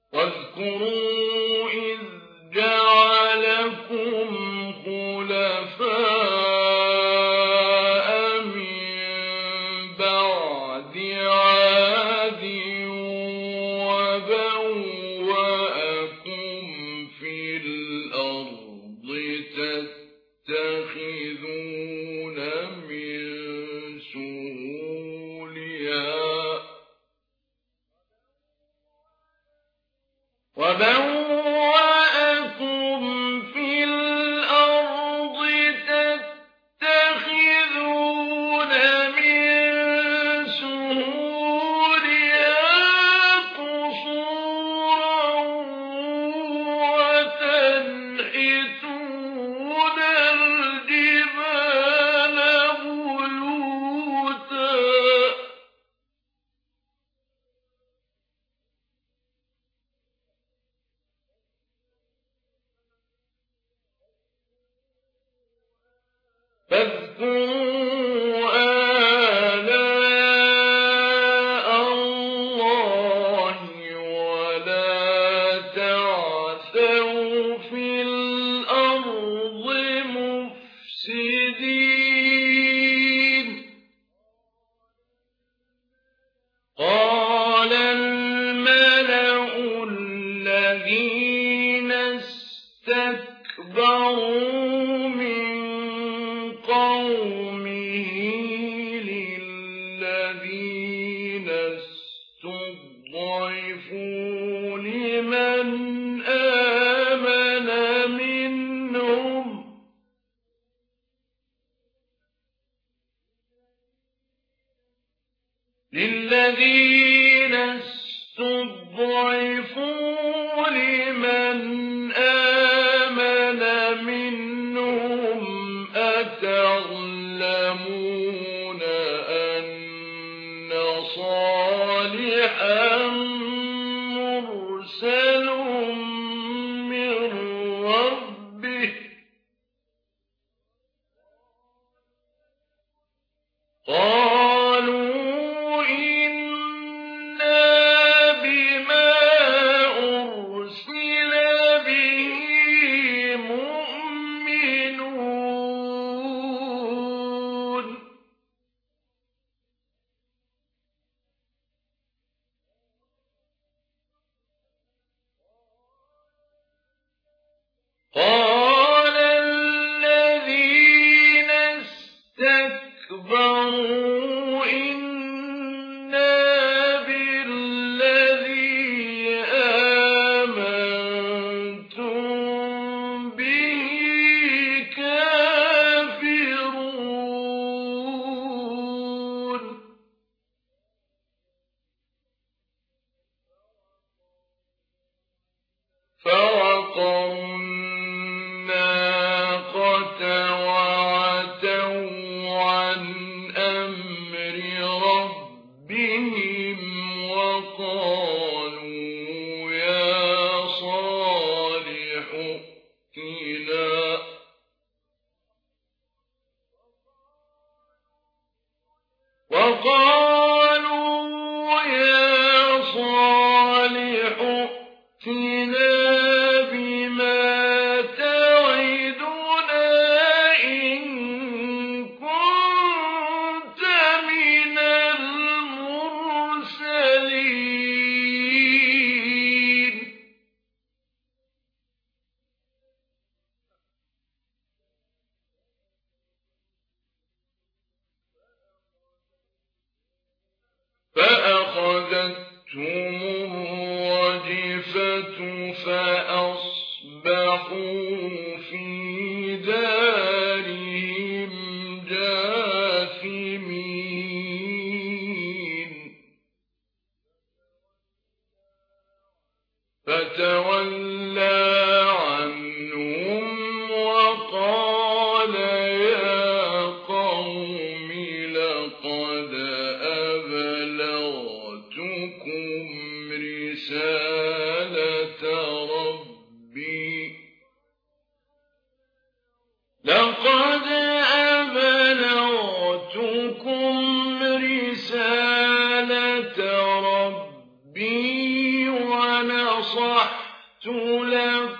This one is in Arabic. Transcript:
واذكروا إذ جعلكم خلفاء من بعد عاد وبوأكم في الأرض تتخذون من سهولها قصورا وتنحتون الجبال بيوتا فاذكروا آلاء الله ولا تعثوا في الأرض مفسدين قال الملأ الذين استكبروا من قومه للذين استضعفوا لمن آمن منهم أتعلمون أن صالحا مرسل من ربه قالوا إنا بما أرسل به مؤمنون قال الذين استكبروا إنا بالذي آمنتم به كافرون فعقروا الناقة وعتوا عن أمر ربهم وقالوا يا صالح ائتنا بما تعدنا إن كنت من المرسلين فأخذتهم الرجفة فأصبحوا في دارهم جاثمين فتولى عنهم وقال يا قوم لقد أبلغتكم رسالة ربي لكم